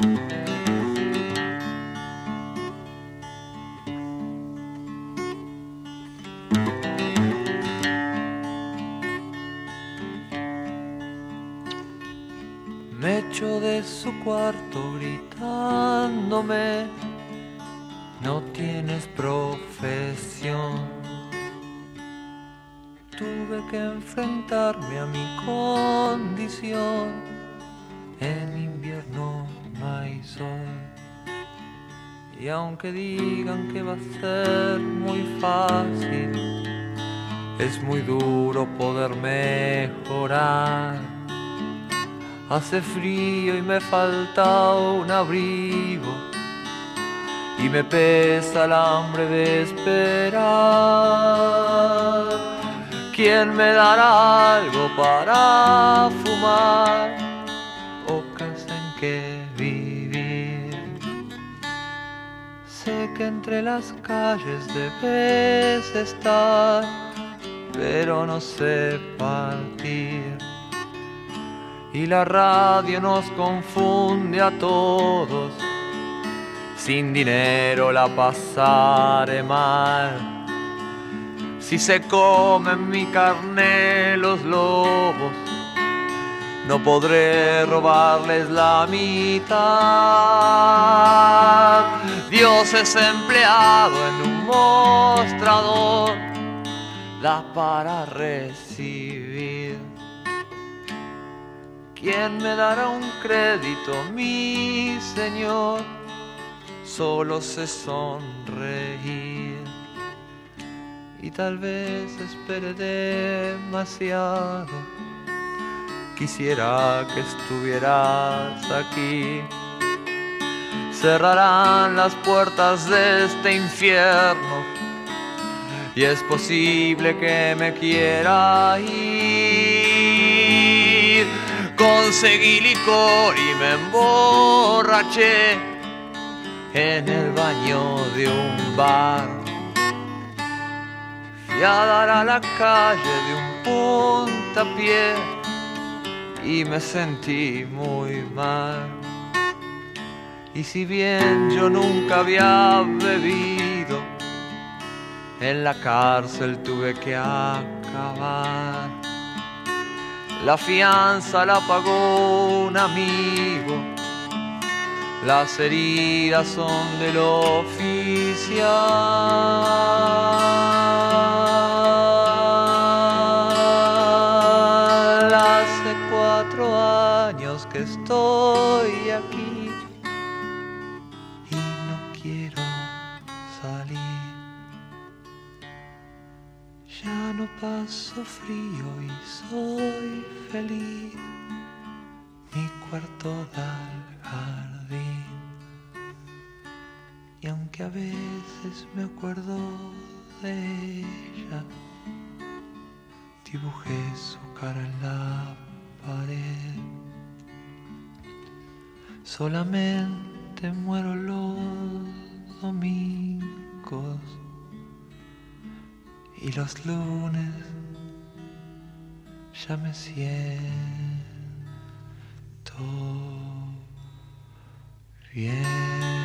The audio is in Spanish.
Me echó de su cuarto gritándome: no tienes profesión. Tuve que enfrentarme a mi condición. En invierno no hay sol. Y aunque digan que va a ser muy fácil, es muy duro poder mejorar. Hace frío y me falta un abrigo, y me pesa el hambre de esperar. ¿Quién me dará algo para fumar o casa en que vivir? Sé que entre las calles debes estar, pero no sé partir. Y la radio nos confunde a todos. Sin dinero la pasaré mal. Si se comen mi carne los lobos, no podré robarles la mitad. Dios es empleado en un mostrador, da para recibir. ¿Quién me dará un crédito, mi Señor? Solo sé sonreír. Y tal vez espere demasiado. Quisiera que estuvieras aquí. Cerrarán las puertas de este infierno, y es posible que me quiera ir. Conseguí licor y me emborraché en el baño de un bar. Fui a dar a la calle de un puntapié y me sentí muy mal. Y si bien yo nunca había bebido, en la cárcel tuve que acabar. La fianza la pagó un amigo, las heridas son del oficial. Hace 4 años que estoy aquí y no quiero salir. Ya no paso frío y soy feliz. Mi cuarto da al jardín. Y aunque a veces me acuerdo de ella, dibujé su cara en la pared. Solamente muero los domingos y los lunes ya me siento bien.